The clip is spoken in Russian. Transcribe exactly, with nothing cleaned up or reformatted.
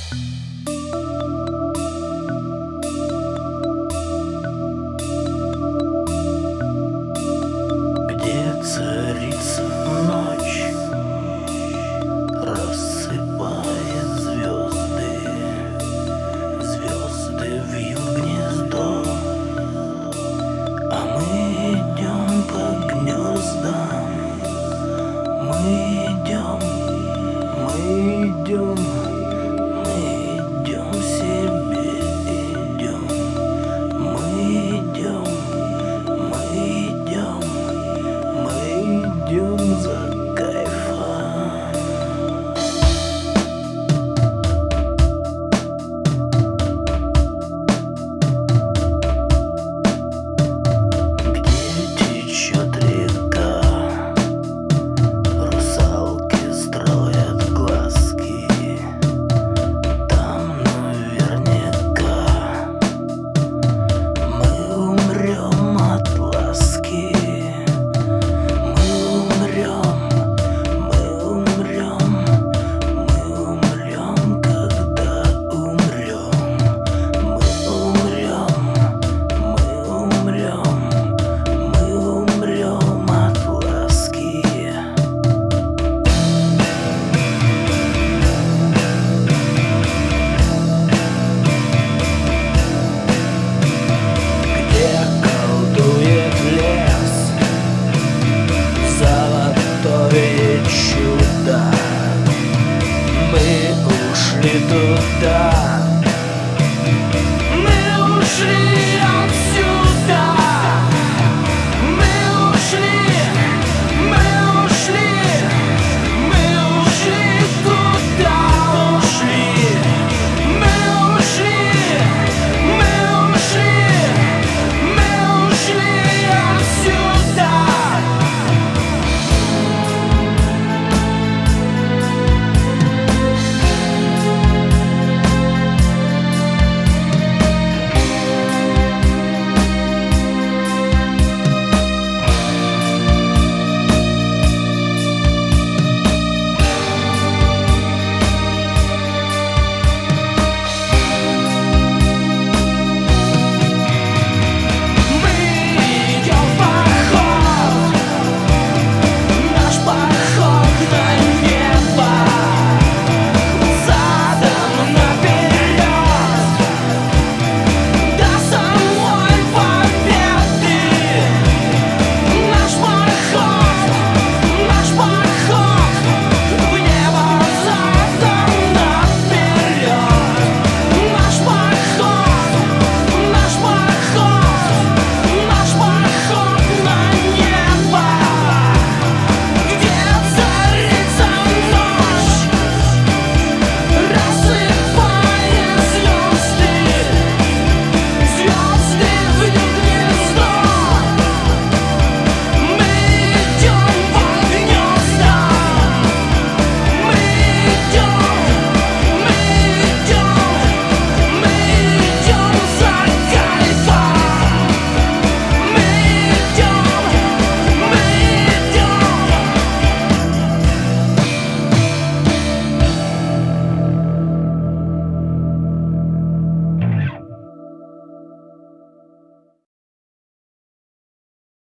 Где царица ночь, рассыпает звезды, звезды вьют гнездо, а мы идем по гнездам, мы идем, мы идем, мы идем себе идем, мы идем, мы идем, мы идем за кайфом. Где течет река, русалки строят глазки, там наверняка мы умрем от ласки. Мы умрем, мы умрем, мы умрем, когда умрем. Мы умрем, мы умрем, мы умрем от ласки. Где колдует лес золотое чудо, мы ушли туда, мы ушли